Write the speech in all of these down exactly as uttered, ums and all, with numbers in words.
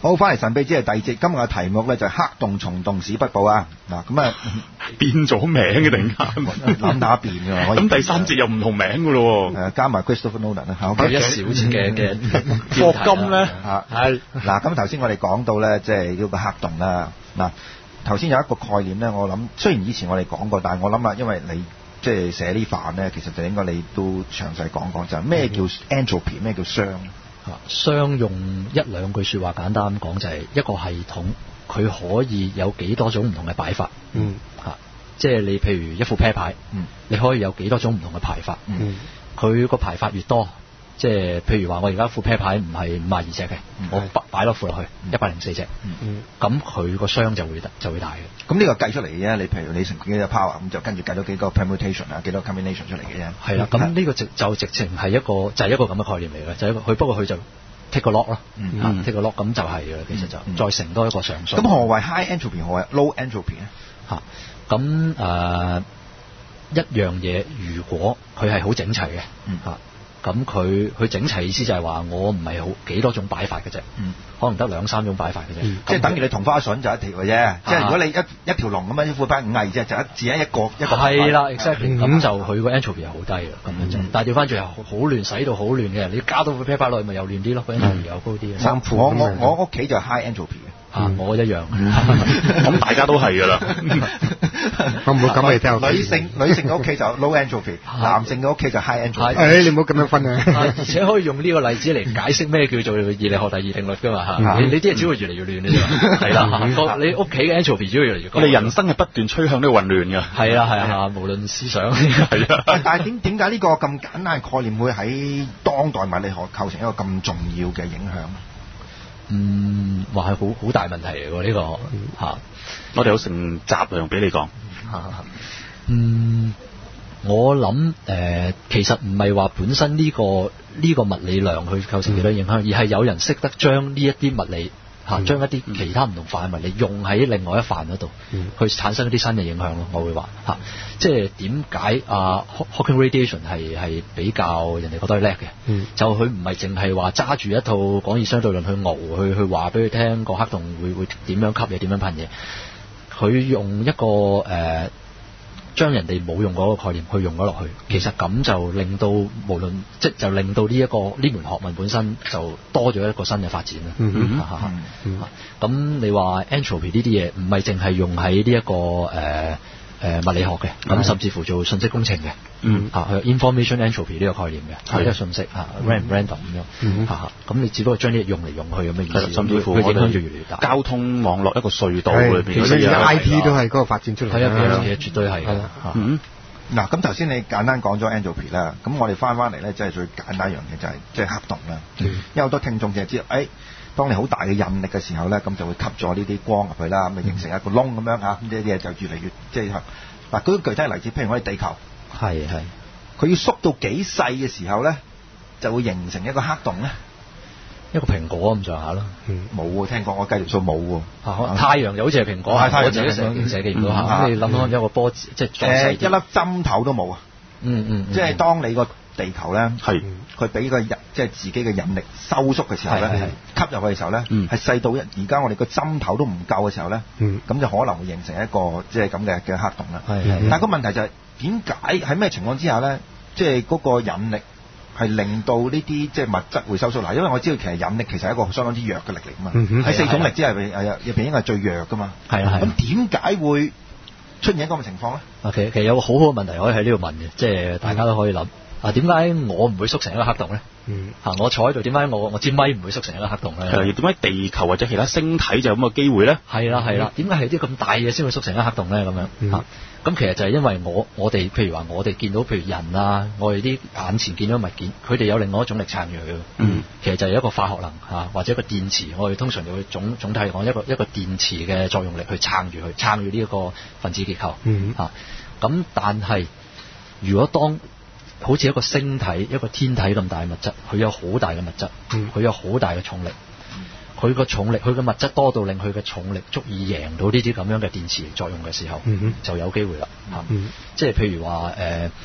好，翻嚟神秘之夜第二節，今日嘅題目咧就係黑洞蟲洞史北部啊！嗱，咁啊變咗名嘅突然間， 諗打變嘅， 咁第三節又唔同名嘅咯喎， 誒加埋 Christopher Nolan 啦， 有一小節嘅嘅霍金咧嚇，係嗱，咁頭先我哋講到咧，即係呢個黑洞啦。嗱，頭先有一個概念咧，我諗雖然以前我哋講過，但係我諗啊，因為你即係寫呢範咧，其實就應該你都詳細講講，就係咩叫 entropy，咩叫熵。 熵用一兩句説話簡單講就係一個系統，佢可以有幾多種唔同嘅擺法。嗯，嚇，即係你譬如一副啤牌，嗯，你可以有幾多種唔同嘅排法。嗯，佢個排法越多，即係譬如話我而家副啤牌唔係五十二隻嘅，嗯、我擺擺多副落去一百零四隻，嗯，咁佢個熵就會就會大嘅。 咁呢個計出嚟嘅啫，你譬如你成幾個 power，咁就跟住計咗幾個 permutation 啊，幾多 combination 出嚟嘅啫。係啦， 咁呢個直就直情係一個就係、是、一個咁嘅概念嚟嘅，就係、是、佢不過佢就 take 個 lock 咯，嗯啊、take 個 lock 咁就係嘅啦，其實就、嗯、再乘多一個常數。 咁何謂 high entropy，何謂 low entropy 咧？ 嚇，咁誒一樣嘢，如果佢係好整齊嘅，嗯嚇。咁佢佢整齊意思就係話我唔係好幾多種擺法嘅啫，嗯，可能得兩三種擺法嘅啫，嗯、 即係等於你同花順就一條嘅啫，啊、即係如果你一一條龍咁樣一副牌五廿二隻就一只一個一個係啦 exactly 咁就佢個 entropy 係好低嘅咁樣就，但係調翻轉係好亂，使到好亂嘅，你加到副啤牌落去咪又亂啲咯，個 entropy 又高啲嘅。 我我我屋企就 high entropy 嘅。 啊！我一樣， 咁大家都係噶啦。 我唔好咁你聽。 女性女性嘅屋企就 low entropy，男性嘅屋企就 high entropy。 誒，你唔好咁樣分啊！ 而且可以用呢個例子嚟解釋咩叫做熱力學第二定律噶嘛嚇。你你啲嘢只會越嚟越亂嘅啫。係啦，你屋企嘅 entropy 只會越嚟越高。 我哋人生係不斷趨向呢個混亂㗎。 係啊係啊，無論思想係啊。但係點點解呢個咁簡單嘅概念會喺當代物理學構成一個咁重要嘅影響？ 嗯，話係好好大問題嚟喎呢個嚇， 我哋有成集量俾你講嚇。嗯，我諗誒、呃，其實唔係話本身呢、呢個呢、呢個物理量去構成幾多影響，嗯、而係有人識得將呢一啲物理嚇，將、嗯、一啲其他唔同範嘅物理用喺另外一範嗰度，嗯、去產生一啲新嘅影響咯。我會話嚇、啊，即係點解啊 Hawking radiation 係係比較人哋覺得叻嘅，嗯、就佢唔係淨係話揸住一套廣義相對論去熬去去話俾佢聽個黑洞會會點樣吸嘢點樣噴嘢，佢用一個誒。呃將人哋冇用過嗰個概念去用咗落去，其實咁就令到無論即就令到呢、這、一個呢門學問本身就多咗一個新嘅發展啦。咁、嗯嗯嗯、你話 entropy 呢啲嘢唔係淨係用喺呢一個誒誒、呃呃、物理學嘅，咁、嗯、甚至乎做信息工程嘅，嗯嚇、啊、information entropy 呢個概念嘅，係一個信息嚇 random random 咁樣嚇，咁你只不過將啲嘢用嚟用去咁嘅意思， 甚至乎佢影響就越嚟越大。交通網絡一個隧道裏邊， 其實而家 I T 都係嗰個發展出嚟， 係啊，其實絕對係嘅。 嗯，嗱咁頭先你簡單講咗 entropy 啦，咁我哋翻翻嚟咧，即係最簡單一樣嘢就係即係黑洞啦。因為好多聽眾就係知道，誒，當你好大嘅引力嘅時候咧，咁就會吸咗呢啲光入去啦，咁就形成一個窿咁樣嚇，咁呢啲嘢就越嚟越即係嗱，舉個具體例子，譬如我哋地球， 係係， 佢要縮到幾細嘅時候咧，就會形成一個黑洞咧。 一個蘋果咁上下咯， 冇喎，聽講我計條數冇喎。 太陽又好似係蘋果，我自己成成記唔到嚇。咁你諗下有個波子，即係誒一粒針頭都冇啊！ 嗯嗯， 即係當你個地球咧，係佢俾個引，即係自己嘅引力收縮嘅時候咧，吸入去嘅時候咧，係細到一而家我哋個針頭都唔夠嘅時候咧，咁就可能會形成一個即係咁嘅嘅黑洞啦。但係個問題就係點解喺咩情況之下咧，即係嗰個引力係令到呢啲即係物質會收縮嗱，因為我知道其實引力其實係一個相當之弱嘅力嚟㗎嘛，喺、嗯、四種力之下入入邊應該係最弱㗎嘛。係啊係。咁點解會出現一個咁嘅情況咧？啊，其實其實有個好好嘅問題可以喺呢度問嘅，即係大家都可以諗啊，點解我唔會縮成一個黑洞咧？嗯，嚇我坐喺度，點解我我支咪唔會縮成一個黑洞咧？ 係點解地球或者其他星體就有咁嘅機會咧？ 係啦係啦，點解係啲咁大嘢先會縮成一個黑洞咧？咁樣嚇。嗯咁其實就係因為我我哋譬如話我哋見到譬如人啊，我哋啲眼前見到物件，佢哋有另外一種力撐住佢嘅。嗯，其實就係一個化學能嚇，或者一個電磁，我哋通常就會總總體嚟講一個一個電磁嘅作用力去撐住佢，撐住呢一個分子結構。嗯，嚇咁，但係如果當好似一個星體、一個天體咁大嘅物質，佢有好大嘅物質，佢、嗯、有好大嘅重力。佢個重力，佢嘅物質多到令佢嘅重力足以贏到呢啲咁樣嘅電磁作用嘅時候，嗯、就有機會啦嚇。嗯、即係譬如話誒、呃，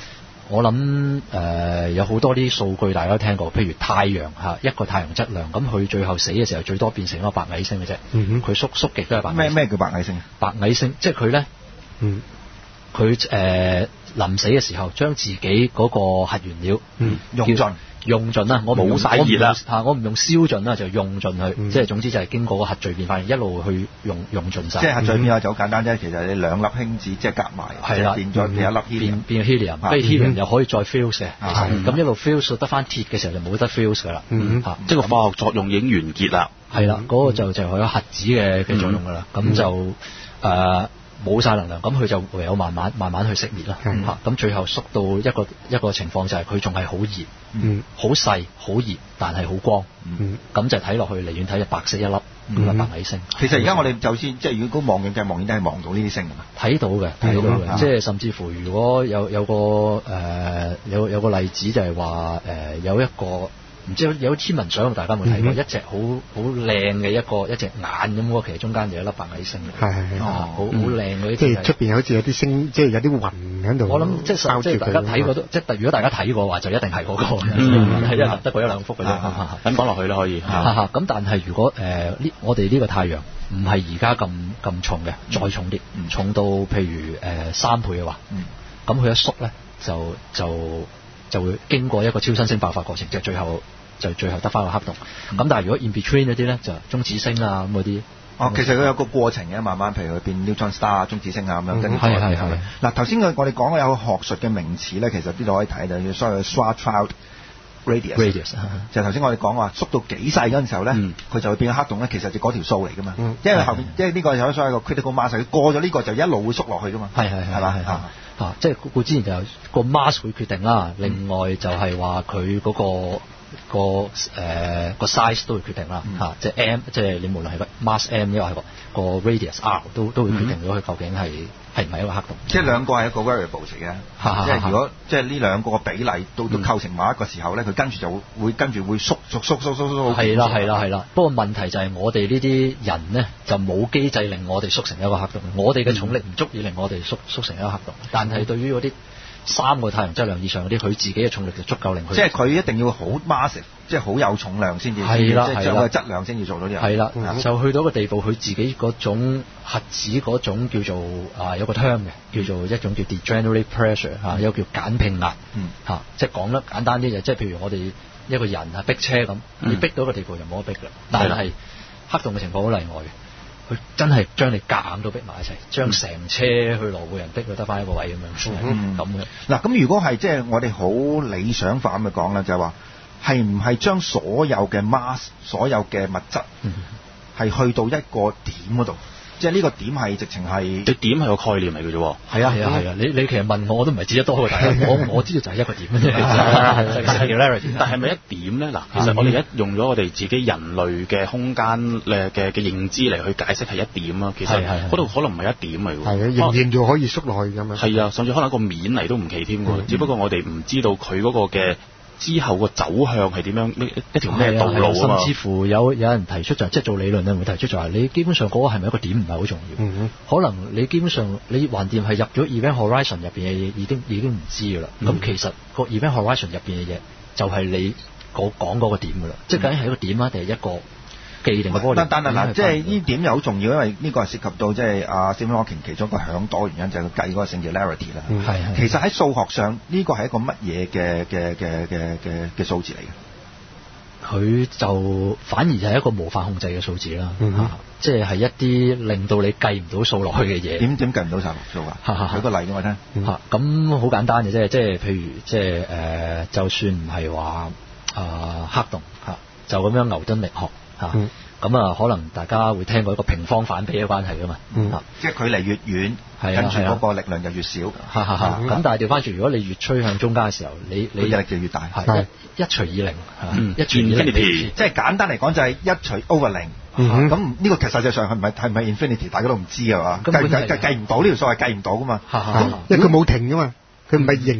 我諗誒、呃、有好多啲數據大家都聽過，譬如太陽嚇一個太陽質量，咁佢最後死嘅時候最多變成一個白矮星嘅啫。嗯佢縮縮極都係白矮星。 咩咩叫白矮星？ 白矮星即係佢咧，嗯，佢誒臨死嘅時候將自己嗰個核原料嗯用盡。用盡啦，我冇晒熱啦嚇，我唔用燒盡啦，就用盡佢，嗯、即係總之就係經過個核聚變化，一路去用用盡晒。 即係核聚變化就好簡單啫，其實你兩粒氫子即係夾埋，係啦，變咗變一粒 helium， 變 helium，跟住 helium 又可以再 fuse 嘅，咁一路 fuse 得翻鐵嘅時候就冇得 fuse 噶啦， 嚇，即係個化學作用已經完結啦。 係啦，嗰個就就係有核子嘅嘅作用噶啦，咁就誒。冇晒能量，咁佢就唯有慢慢慢慢去熄滅啦。嚇、嗯，咁最後縮到一個一個情況就係佢仲係好熱，嗯，好細好熱，但係好光，嗯，咁就睇落去離遠睇就白色一粒咁嘅、嗯、白矮星。 其實而家我哋就算即係如果望遠鏡望遠都係望到呢啲星㗎嘛， 睇到嘅，睇到嘅，即係甚至乎如果有有個誒、呃、有有個例子就係話誒有一個。唔知有有天文相，大家有冇睇過？嗯、一隻好好靚嘅一個一隻眼咁喎，其實中間就有一粒白矮星。係係係，好好靚嗰啲。即係出邊好似有啲星，即係有啲雲喺度。我諗即係即係大家睇過都，即係如果大家睇過嘅話，就一定係嗰、嗰個。嗯，係一得過一兩幅嘅啫。 咁講落去啦，可以。 咁但係如果誒呢、呃，我哋呢個太陽唔係而家咁咁重嘅，再重啲，嗯、重到譬如誒、呃、三倍嘅話，咁佢、嗯、一縮咧就就。就就會經過一個超新星爆發過程，就最後就最後得翻個黑洞。咁、嗯、但係如果 in between 嗰啲咧，就中子星啊咁嗰啲。哦， 其實佢有個過程嘅，慢慢譬如佢變 neutron star 啊、中子星啊咁樣，跟住再係係係。 嗱頭先我我哋講嘅有個學術嘅名詞咧，其實呢度可以睇到，所謂 Schwarzschild radius。radius 就頭先我哋講話縮到幾細嗰陣時候咧，佢、嗯、就會變黑洞咧，其實就嗰條數嚟噶嘛。嗯、因為後面即係呢個有所謂個 critical mass，佢過咗呢個就一路會縮落去噶嘛。係係係係嘛係。啊，即係佢之前就個 mass 會決定啦，另外就係話佢嗰個個誒個 size 都會決定啦，嚇、嗯，即係 m，即係你無論係個 mass m，因為係個個 radius r 都都會決定咗佢究竟係係唔係一個黑洞。即係兩個係一個 variable 嚟嘅，即係如果即係呢兩個嘅比例都都構成某一個時候咧，佢、嗯、跟住就會會跟住會縮縮縮縮縮縮。係啦係啦係啦，不過問題就係我哋呢啲人咧就冇機制令我哋縮成一個黑洞，我哋嘅重力唔足以令我哋縮縮成一個黑洞，但係對於嗰啲三個太陽質量以上嗰啲，佢自己嘅重力就足夠令佢。即係佢一定要好 massive，即係好有重量先至，係啦，即係有質量先至做到呢樣。係啦，嗯、就去到一個地步，佢自己嗰種核子嗰種叫做啊有個 term 嘅，叫做一種叫 degenerate pressure 嚇、嗯，有個叫簡併壓。嗯。嚇，即係講得簡單啲就即係譬如我哋一個人啊逼車咁，你逼到一個地步就冇得逼啦。嗯、但係黑洞嘅情況好例外嘅。佢真係將你夾硬都逼埋一齊，將成車去羅湖人逼佢得翻一個位咁樣，咁嘅。嗱，咁如果係即係我哋好理想化咁去講咧，就係話係唔係將所有嘅 mass、所有嘅物質係去到一個點嗰度？即係呢個點係直情係，你點係個概念嚟嘅啫喎。係啊係啊係啊！你你其實問我我都唔係知得多嘅，大家我我知道就係一個點啫。係啊係但係咪一點咧？嗱，其實我哋而家用咗我哋自己人類嘅空間嘅嘅嘅認知嚟去解釋係一點啊。其實嗰度可能唔係一點嚟㗎。係啊，仍然就可以縮落去咁樣。係啊，甚至可能一個面嚟都唔奇添㗎。只不過我哋唔知道佢嗰個嘅之後個走向係點樣，呢一條咩道路啊？甚至乎有有人提出就係、即係做理論咧，會提出就係你基本上嗰個係咪一個點唔係好重要。嗯、可能你基本上你橫掂係入咗 event horizon 入邊嘅嘢，已經已經唔知㗎啦。咁、嗯、其實個 event horizon 入邊嘅嘢就係你講嗰個點㗎啦。嗯、即係究竟係一個點啊，定係一個既定嘅波？但但係嗱，即係呢點又好重要，因為呢個係涉及到即係阿 Stephen Hawking 其中一個響朵原因就係佢計嗰個 singularity 啦。係係。其實喺數學上呢個係一個乜嘢嘅嘅嘅嘅嘅嘅數字嚟嘅？佢就反而就係一個無法控制嘅數字啦。嗯、啊，即係係一啲令到你計唔到數落去嘅嘢。點點計唔到晒數啊？舉個例俾我聽。嚇，咁好簡單嘅啫，即係譬如即係誒、呃，就算唔係話啊黑洞嚇、啊，就咁樣牛頓力學。嚇，咁啊，可能大家會聽過一個平方反比嘅關係噶嘛，嗯、即係距離越遠，跟住嗰個力量就越少。咁但係調翻轉，如果你越趨向中間嘅時候，你你力就越大。係一除以零，嗯、一除以零，即係簡單嚟講就係一除 over 零。咁呢個其實實際上係唔係係唔係 infinity？ 大家都唔知啊嘛，計計計唔到呢條數係計唔到噶嘛，因為佢冇停噶嘛。佢唔係形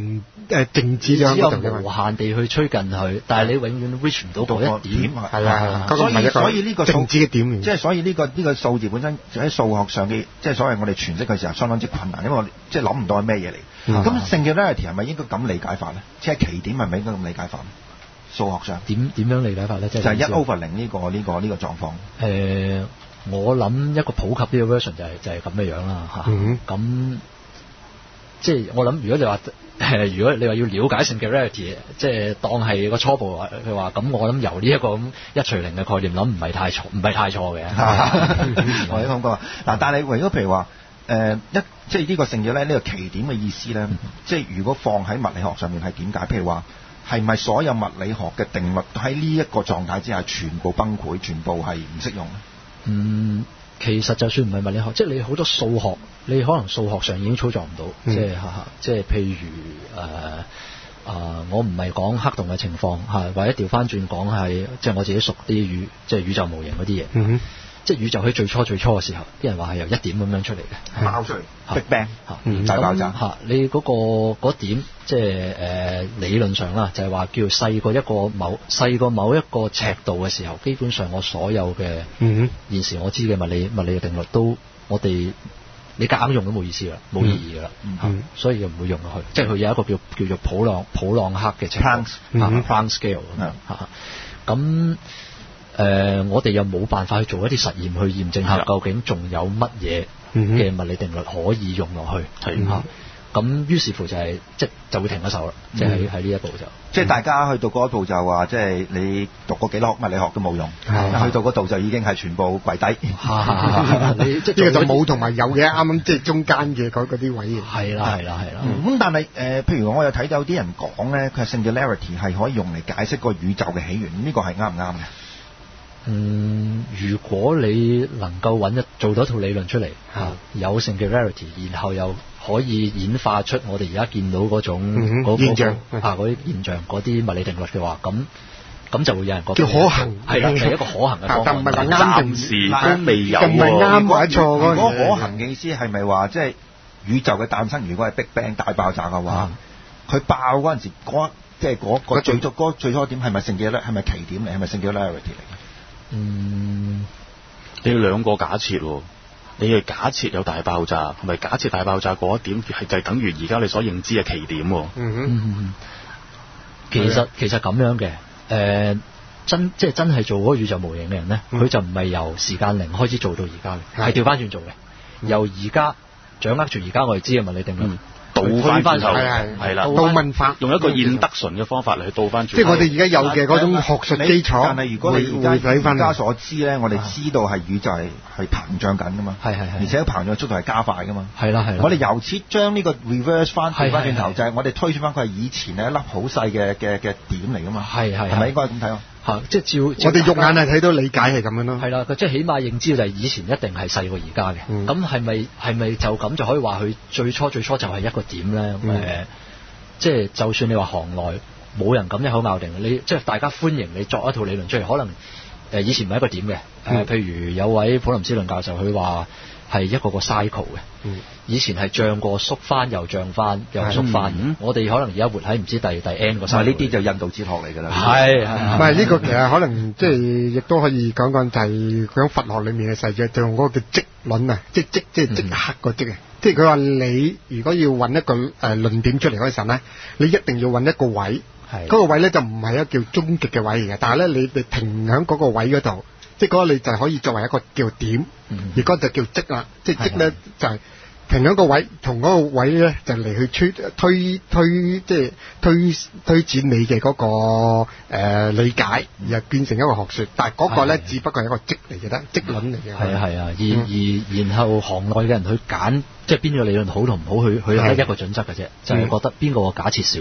誒靜止咗只有嗰度嘅無限地去趨近佢，但係你永遠 reach 唔到嗰一點。 係啦，嗰個所以唔係一個所以呢個數靜止嘅點， 即係所以呢個呢個數字本身喺數學上嘅，即係所謂我哋詮釋嘅時候相當之困難，因為我哋即係諗唔到係咩嘢嚟。咁 singularity 係咪應該咁理解法咧？即係奇點係咪應該咁理解法咧？數學上點點樣理解法咧？即係就係一 over 零呢個呢個呢個狀況。 誒，我諗一個普及啲嘅 version 就係就係咁嘅樣啦嚇。咁即係我諗，如果你話誒，如果你話要了解 singularity，即係當係個初步佢話咁，我諗由呢一個咁一除零嘅概念諗唔係太錯，唔係太錯嘅。 我咁講嗱，但係如果譬如話誒一即係呢個性嘅咧，呢個奇點嘅意思咧，即係如果放喺物理學上面係點解？譬如話係咪所有物理學嘅定律喺呢一個狀態之下全部崩潰，全部係唔適用咧？ 嗯。其實就算唔係物理學，即係你好多數學，你可能數學上已經操作唔到，嗯、即係嚇嚇，即係譬如誒啊、呃呃，我唔係講黑洞嘅情況嚇，或者調翻轉講係，即係我自己熟啲宇，即係宇宙模型嗰啲嘢。嗯即係宇宙喺最初最初嘅時候，啲人話係由一點咁樣出嚟嘅， 爆出嚟 Big Bang 嚇，大爆炸嚇。你嗰、嗰個嗰點，即係誒、呃、理論上啦，就係話叫細過一個某細過某一個尺度嘅時候，基本上我所有嘅、嗯、現時我知嘅物理物理嘅定律都我哋你夾硬用都冇意思啦，冇意義噶啦、嗯嗯，所以就唔會用落去。即係佢有一個叫叫做普朗普朗克嘅尺度 Planck scale 嚇咁。誒、呃，我哋又冇辦法去做一啲實驗去驗證下究竟仲有乜嘢嘅物理定律可以用落去，係嚇。咁於是乎就係、是、即就會停一手啦，即係喺喺呢一步就。即係大家去到嗰一步就話，即係你讀過幾多物理學都冇用，去到嗰度就已經係全部跪低。 你即係呢個就冇同埋有嘅，啱啱即係中間嘅嗰啲位嘅。 係啦係啦係啦。 咁但係誒、呃，譬如我有睇到有啲人講咧，佢 singularity 係可以用嚟解釋個宇宙嘅起源，呢、這個係啱唔啱嘅？ 嗯，如果你能夠揾一做到一套理論出嚟，嚇、嗯、有 singularity，然後又可以演化出我哋而家見到嗰種嗰、嗯、現象啊嗰啲現象嗰啲物理定律嘅話，咁咁就會有人覺得叫可行， 係啦，係一個可行嘅方案。 但唔係話啱定時都未有喎。 唔係啱或者錯。 如果可行嘅意思係咪話即係宇宙嘅誕生？如果係 Big Bang 大爆炸嘅話，佢、嗯、爆嗰陣時嗰即係嗰個最初嗰最初點係咪 singularity？係咪奇點嚟？係咪 singularity 嚟？ 嗯， 你要兩個假設喎，你係假設有大爆炸，係咪假設大爆炸嗰一點係就係等於而家你所認知嘅奇點喎？ 嗯哼，其實其實咁樣嘅，誒、呃、真即係真係做嗰個宇宙模型嘅人咧，佢、嗯、就唔係由時間零開始做到而家嘅，係調翻轉做嘅、嗯，由而家掌握住而家我哋知嘅物理定律。嗯倒翻轉頭係啦， 倒問法用一個現得純嘅方法嚟去倒翻轉。 即係我哋而家有嘅嗰種學術基礎。 但係如果你而家而家所知咧，我哋知道係宇宙係係膨脹緊噶嘛，係係係，而且膨脹速度係加快噶嘛。係啦係啦。我哋由此將呢個 reverse 翻調翻轉頭，就係我哋推算翻佢係以前係一粒好細嘅嘅嘅點嚟噶嘛。係係係咪應該咁睇啊？ 嚇！即係照，照我哋肉眼係睇到理解係咁樣咯。係啦，佢即係起碼認知就係以前一定係細過而家嘅。咁係咪係咪就咁就可以話佢最初最初就係一個點咧？誒、嗯呃，即係就算你話行內冇人咁一口咬定，你即係大家歡迎你作一套理論出嚟，可能誒、呃、以前唔係一個點嘅。誒、呃，譬如有位普林斯頓教授，佢話係一個個 cycle 嘅。嗯。以前係漲過縮翻又漲翻又縮翻、嗯，我哋可能而家活喺唔知第第 N 個。呢啲就印度哲學嚟㗎啦。係係。 唔係呢個其實可能即係亦都可以講講，就係講佛學裡面嘅世界，就用嗰個叫積論啊，即即即係即刻個積啊。即係佢話你如果要揾一個誒論點出嚟嗰陣咧，你一定要揾一個位，嗰、嗰個位咧就唔係一個叫終極嘅位嚟嘅，但係咧你你停喺嗰個位嗰度，即係嗰個你就可以作為一個叫點，嗯、而嗰就叫積啦，即係積咧就係、是。停喺個位，同嗰個位咧就嚟去推推推，即係推推展你嘅嗰、嗰個、呃、理解，而變成一個學說。但係嗰個咧，只不過係一個積嚟嘅啫，積論嚟嘅。係啊係啊，而、嗯、而然後行內嘅人去揀，即係邊個理論好同唔好，去去得一個準則嘅啫，就係、是、覺得邊個假設少啲。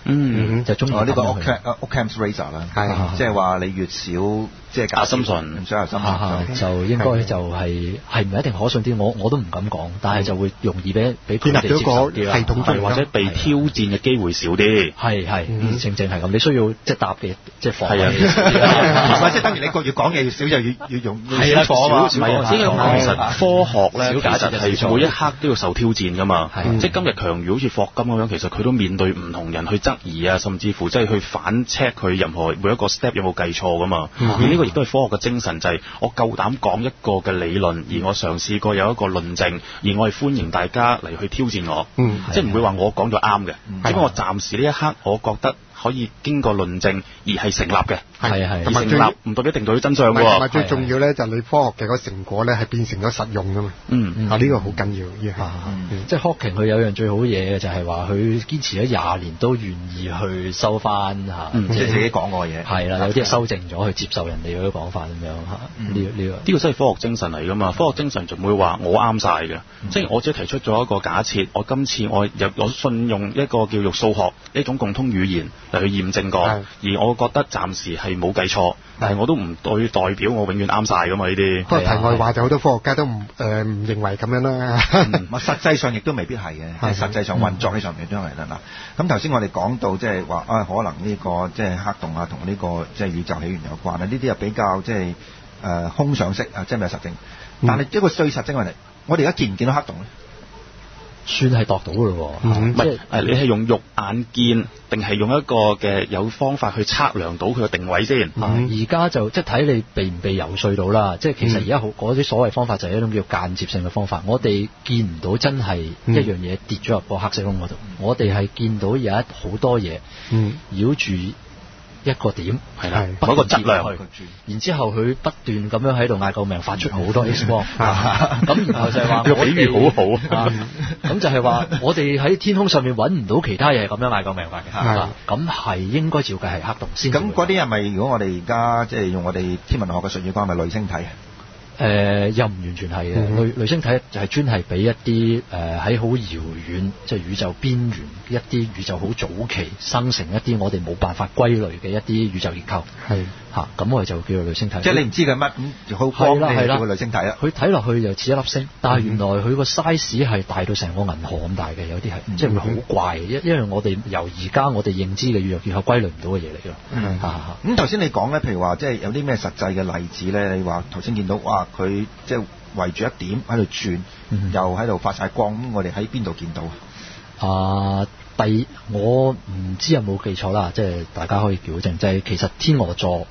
嗯， 就中意呢個 Occam's razor 啦，係即係話你越少即係假心信，唔想有心信， 就應該就係係唔係一定可信啲？我我都唔敢講，但係就會容易俾俾佢哋接受啲啦， 系統或者被挑戰嘅機會少啲。 係係，正正係咁。你需要即係答嘅即係防衞， 唔係即係等於你個越講嘢越少就越越容易少錯啊嘛。 唔係，其實科學咧其實係每一刻都要受挑戰㗎嘛。即係今日強如好似霍金咁樣，其實佢都面對唔同人去質疑啊，甚至乎即係去反 check 佢任何每一個 step 有冇計錯㗎嘛。而呢個亦都係科學嘅精神，就係我夠膽講一個嘅理論，而我嘗試過有一個論證，而我係歡迎大家嚟去挑戰我。嗯，即係唔會話我講咗啱嘅，只不過我暫時呢一刻我覺得可以經過論證而係成立嘅， 係係， 而成立唔代表一定對真相喎。 同埋最重要咧就係你科學嘅嗰成果咧係變成咗實用噶嘛。嗯，啊呢個好緊要嘅。 即係 Hawking 佢有樣最好嘢嘅就係話佢堅持咗廿年都願意去收翻嚇， 即係自己講過嘅嘢。 係啦，有啲修正咗去接受人哋嗰啲講法咁樣嚇。呢呢個呢個真係科學精神嚟噶嘛？科學精神就唔會話我啱晒嘅，即係我只係提出咗一個假設，我今次我有我信用一個叫做數學一種共通語言嚟去驗證過，而我覺得暫時係冇計錯，但係我都唔對代表我永遠啱晒噶嘛呢啲。 不過題外話就好多科學家都唔誒唔認為咁樣啦。 嗯，實際上亦都未必係嘅，係實際上運作呢上面都係啦嗱。咁頭先我哋講到即係話啊，可能呢個即係黑洞啊，同呢個即係宇宙起源有關啊，呢啲又比較即係誒空想式啊，即係未有實證。但係一個最實證嘅問題，我哋而家見唔見到黑洞咧？ 算係度到嘅咯喎， 唔係誒，你係用肉眼見定係用一個嘅有方法去測量到佢嘅定位先？ 而家就即係睇你被唔被游說到啦。即係其實而家好嗰啲所謂方法就係一種叫間接性嘅方法。我哋見唔到真係一樣嘢跌咗入個黑色窿嗰度，我哋係見到有一好多嘢繞住一個點， 係啦，嗰個質量， 然之後佢不斷咁樣喺度嗌救命，發出好多 X 光，咁然後就係話個比喻好好， 咁就係話我哋喺天空上面揾唔到其他嘢咁樣嗌救命法嘅，咁係應該照計係黑洞先。 咁嗰啲係咪如果我哋而家即係用我哋天文學嘅術語講，係咪類星體啊？ 誒、呃、又唔完全係嘅，類類星體就係專係俾一啲誒喺好遙遠，即係宇宙邊緣一啲宇宙好早期生成一啲我哋冇辦法歸類嘅一啲宇宙結構。係嚇，咁我哋就叫做類星體。 即係你唔知佢乜咁好光嘅叫類星體啊？ 佢睇落去就似一粒星，但係原來佢個 size 係大到成個銀河咁大嘅，有啲係、嗯、即係會好怪嘅，因因為我哋由而家我哋認知嘅宇宙結構歸類唔到嘅嘢嚟㗎。嗯嚇嚇。咁頭先你講咧，譬如話即係有啲咩實際嘅例子咧？你話頭先見到哇，佢即係圍住一點喺度轉，嗯、又喺度發晒光，咁我哋喺邊度見到啊？ 啊！第我唔知有冇記錯啦，即係大家可以矯正，就係、是、其實天鵝座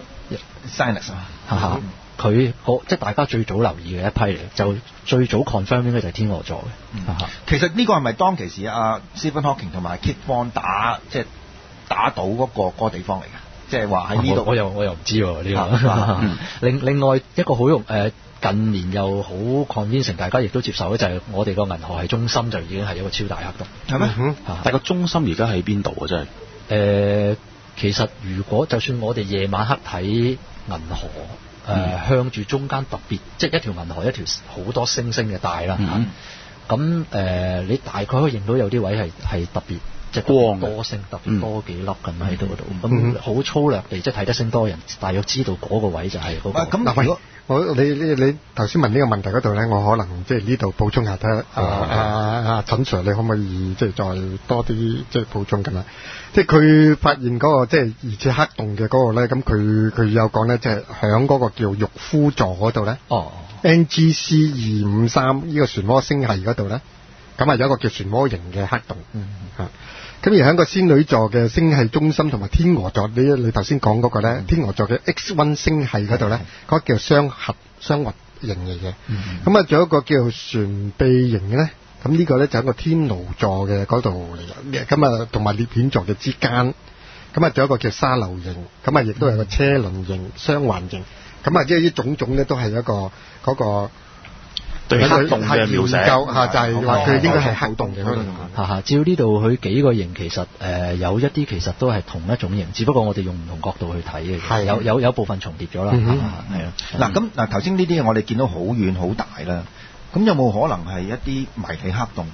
Sinus 啊，佢即係大家最早留意嘅一批嚟，就最早 confirm 應該就係天鵝座嘅、嗯啊。 其實呢個係咪當其時阿 Stephen Hawking 同埋 Kip Thorne 打即係打到嗰、那個嗰、那個地方嚟嘅？即係話喺呢度， 我又我又唔知喎呢、這個。另另外一個好用誒。呃近年又好 convincing，大家亦都接受咧，就係我哋個銀河系中心就已經係一個超大黑洞， 係咩？嗯、 但係個中心而家喺邊度啊？真係誒、 呃，其實如果就算我哋夜晚黑睇銀河，誒、呃嗯、向住中間特別，即係一條銀河一條好多星星嘅帶啦，咁誒、嗯呃、你大概可以認到有啲位係係特別即係光多星，特別多幾粒咁喺度度，咁好粗略地即係睇得星多人，大約知道嗰個位就係嗰、那個。 咁如果我你你你頭先問呢個問題嗰度咧，我可能即係呢度補充下睇下，啊啊啊陳 Sir 你可唔可以即係再多啲即係補充咁啊？即係佢發現嗰、那個即係疑似黑洞嘅嗰個咧，咁佢佢有講咧，即係響嗰個叫玉夫座嗰度咧，哦 N G C 二五三呢個漩渦星系嗰度咧，咁啊有一個叫漩渦型嘅黑洞，嗯嚇。咁而喺個仙女座嘅星系中心同埋天鵝座，你你頭先講嗰個咧，嗯、天鵝座嘅 X 一 星系嗰度咧，嗰、嗯、個叫雙核雙核型嚟嘅。咁、嗯、啊，仲有一個叫船臂型嘅咧，咁呢個咧就喺個天奴座嘅嗰度嚟嘅。咁啊，同埋獵犬座嘅之間，咁啊，仲有一個叫沙漏型，咁啊，亦都係個車輪型、雙環型。咁啊，即係呢種種咧，都係一個嗰、那個。 對黑洞嘅描寫， 就係話佢應該係黑洞嘅。 嚇嚇，照呢度佢幾個型其實誒、呃、有一啲其實都係同一種型，只不過我哋用唔同角度去睇嘅。係有有有部分重疊咗啦。係啊。 嗱咁嗱頭先呢啲我哋見到好遠好大啦。咁有冇可能係一啲迷你黑洞？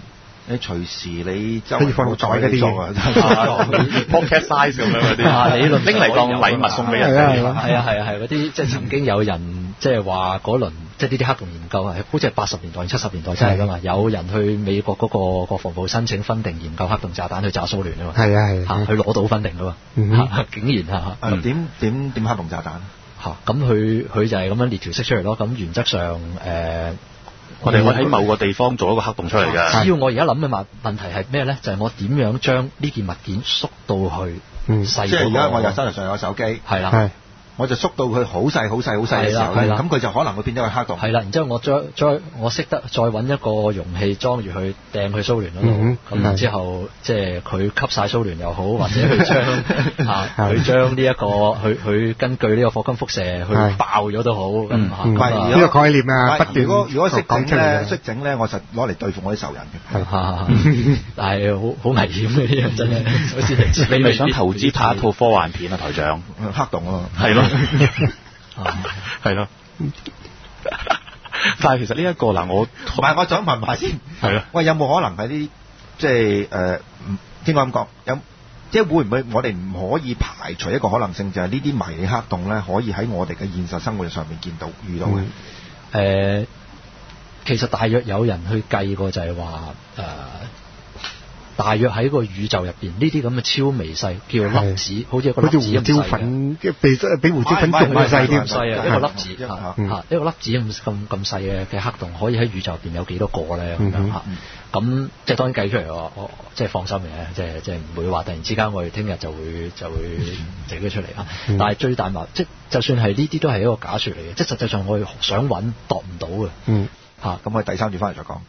你隨時你周可以放到袋嗰啲啊 ，pocket size 咁樣嗰啲， 理論拎嚟當禮物送俾人哋。 係啊係啊係啊，嗰啲即係曾經有人即係話嗰輪即係呢啲黑洞研究係好似係八十年代、七十年代真係㗎嘛，有人去美國嗰個國防部申請分定研究黑洞炸彈去炸蘇聯啊嘛， 係啊係啊， 佢攞到分定㗎嘛， 嗯、 竟然嚇誒點點點黑洞炸彈嚇，咁佢佢就係咁樣列條式出嚟咯，咁原則上誒。呃我哋可以喺某個地方做一個黑洞出嚟㗎。 只要我而家諗嘅問問題係咩咧？就係、是、我點樣將呢件物件縮到去細、嗯。 即係而家我有手頭上有手機。係啦。我就縮到佢好細好細好細嘅時候咧，咁佢就可能會變咗個黑洞。 係啦，然之後我再再我識得再揾一個容器裝住佢掟去蘇聯嗰度，咁、嗯、然之後即係佢吸晒蘇聯又好，或者佢將嚇佢將呢一個佢佢根據呢個霍金輻射去爆咗都好。咁嚇，呢、 嗯嗯這個概念啊，不斷。 如果如果識整咧，識整咧，我實攞嚟對付我啲仇人嘅。 係但係好好危險嘅呢樣真係。好似你咪想投資拍一套科幻片啊，台長？ 黑洞啊， 係咯。係咯，但係其實呢、這、一個嗱，我唔係我想問埋先， 係咯， 喂，有冇可能係啲即係誒，應該咁講，有即係會唔會我哋唔可以排除一個可能性，就係呢啲迷你黑洞咧，可以喺我哋嘅現實生活上面見到遇到嘅？誒、 嗯呃，其實大約有人去計過就，就係話誒。大約喺個宇宙入邊，呢啲咁嘅超微細叫粒子，好似一個粒子咁細嘅。好似胡椒粉，比比胡椒粉仲細啲，細啊！一個粒子嚇嚇、嗯，一個粒子咁咁咁細嘅嘅黑洞，可以喺宇宙入邊有幾多個咧？咁樣嚇，咁即係當然計出嚟我我即係放心嘅，即係即係唔會話突然之間我哋聽日就會就會整咗出嚟啊！但係最大話，即係就算係呢啲都係一個假説嚟嘅，即係實際上我哋想揾度唔到嘅。嗯，嚇，咁我哋第三節翻嚟再講。